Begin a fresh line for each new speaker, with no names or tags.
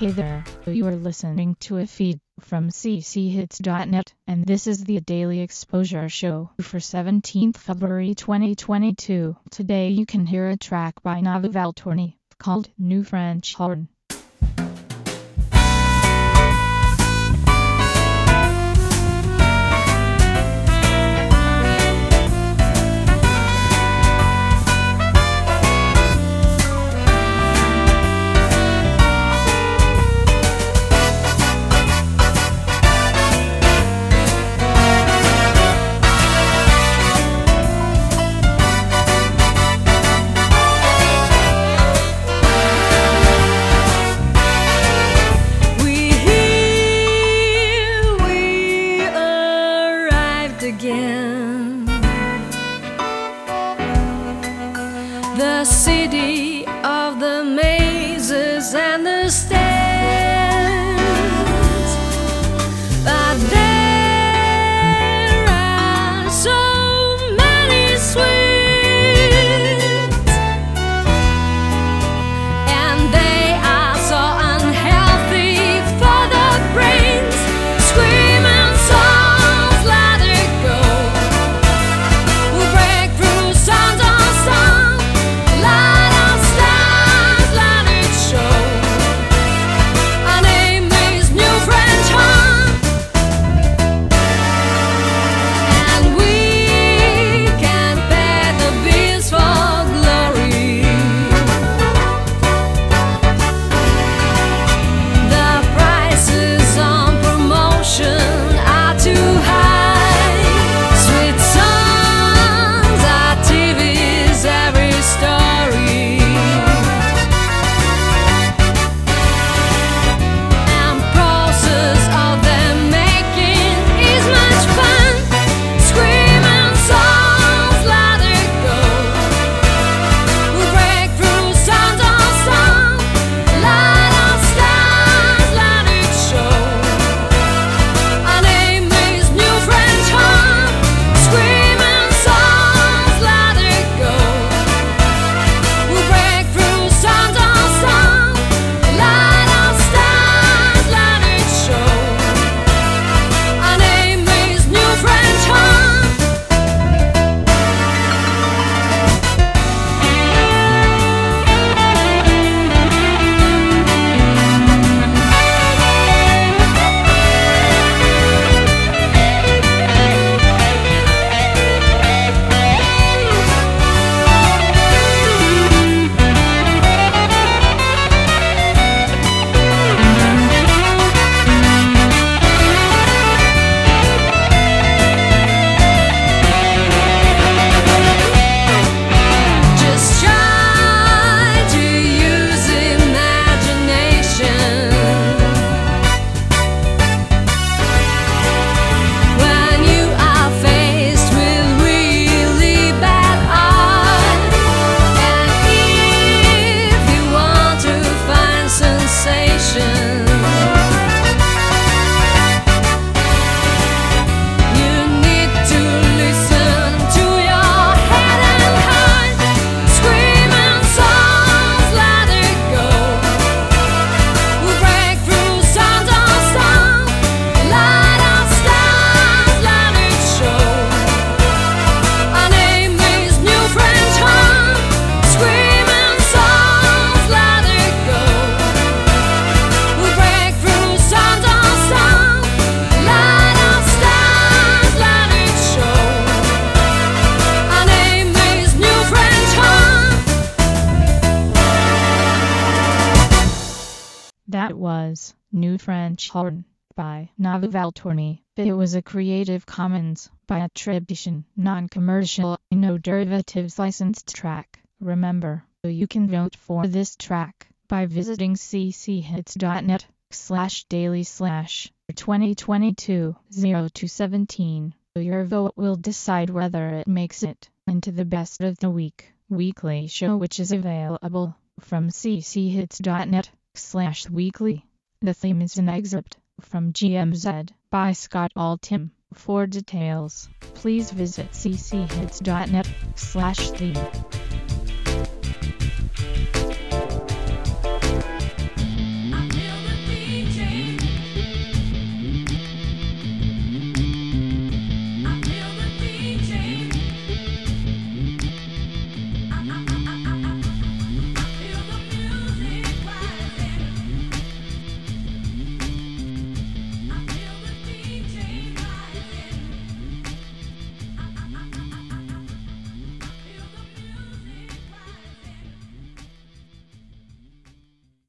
Hey there, you are listening to a feed from cchits.net, and this is the Daily Exposure Show for 17th February 2022. Today you can hear a track by Navu Valtorni called New French Horn.
Again, the city of the mazes and the stands, but there are so many sweets, and they are so unhealthy for the brains. Screaming songs, let it go. We'll break through sound on sound, light our stars, let it show. Our name is New French Horn, and we can pay the bills for glory. The prices on promotion are too high. Sweet songs are TV's every story, and process of them making is much fun. Screaming songs, let it go. We'll break through sound on sound, light our stars, let it show. Our name is New French Horn. Screaming songs, let it go. We'll break through sound on sound, light our stars, let it show. Our name is New French Horn. Just try to use imagination when you are faced with really bad art. And if you want to find sensation, you need to listen to your head and heart. Screaming songs, let it go. We'll break through sound on sound, light our stars, let it show. Our name is New French Horn. Screaming songs, let it go. We'll break through sound on sound, light our stars, let it show. Our name is New French Horn.
That was New French Horn by Navu Valtorni. It was a Creative Commons by attribution, non-commercial, no derivatives licensed track. Remember, you can vote for this track by visiting cchits.net/daily/2022-0217. Your vote will decide whether it makes it into the best of the week weekly show, which is available from cchits.net/weekly. The theme is an excerpt from GMZ by Scott Altham. For details, please visit cchits.net/theme.